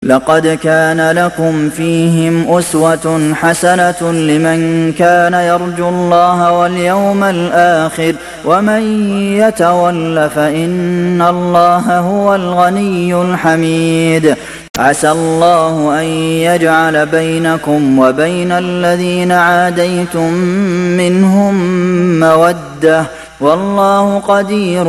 لقد كان لكم فيهم أسوة حسنة لمن كان يرجو الله واليوم الآخر ومن يتول فإن الله هو الغني الحميد عسى الله أن يجعل بينكم وبين الذين عاديتم منهم مودة والله قدير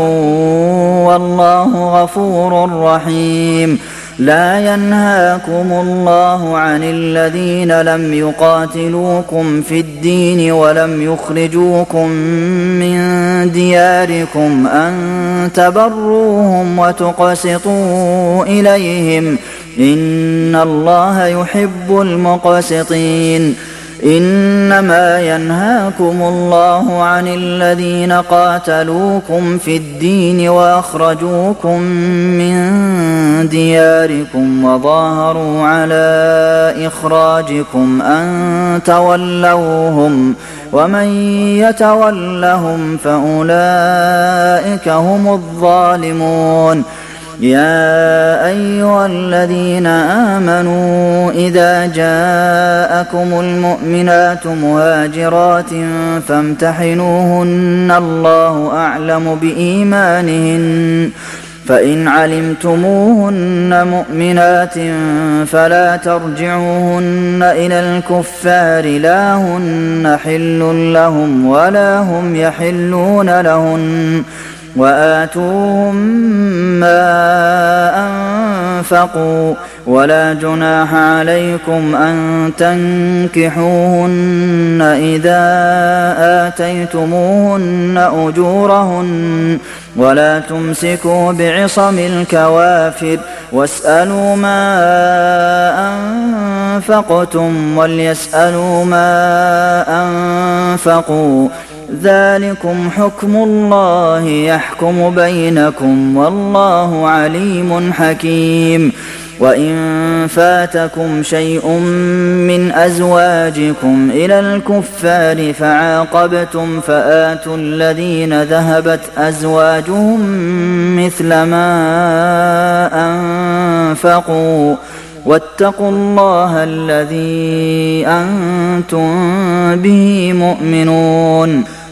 والله غفور رحيم لا ينهاكم الله عن الذين لم يقاتلوكم في الدين ولم يخرجوكم من دياركم أن تبروهم وتقسطوا إليهم إن الله يحب المقسطين إنما ينهاكم الله عن الذين قاتلوكم في الدين وأخرجوكم من دياركم وظاهروا على إخراجكم أن تولوهم ومن يتولهم فأولئك هم الظالمون يا أيها الذين آمنوا إذا جاءكم المؤمنات مهاجرات فامتحنوهن الله أعلم بإيمانهن فإن علمتموهن مؤمنات فلا ترجعوهن إلى الكفار لا هن حل لهم ولا هم يحلون لهن وآتوهم ما أنفقوا ولا جناح عليكم أن تنكحوهن إذا آتيتموهن أجورهن ولا تمسكوا بعصم الكوافر واسألوا ما أنفقتم وليسألوا ما أنفقوا ذلكم حكم الله يحكم بينكم والله عليم حكيم وإن فاتكم شيء من أزواجكم إلى الكفار فعاقبتم فآتوا الذين ذهبت أزواجهم مثل ما أنفقوا واتقوا الله الذي أنتم به مؤمنون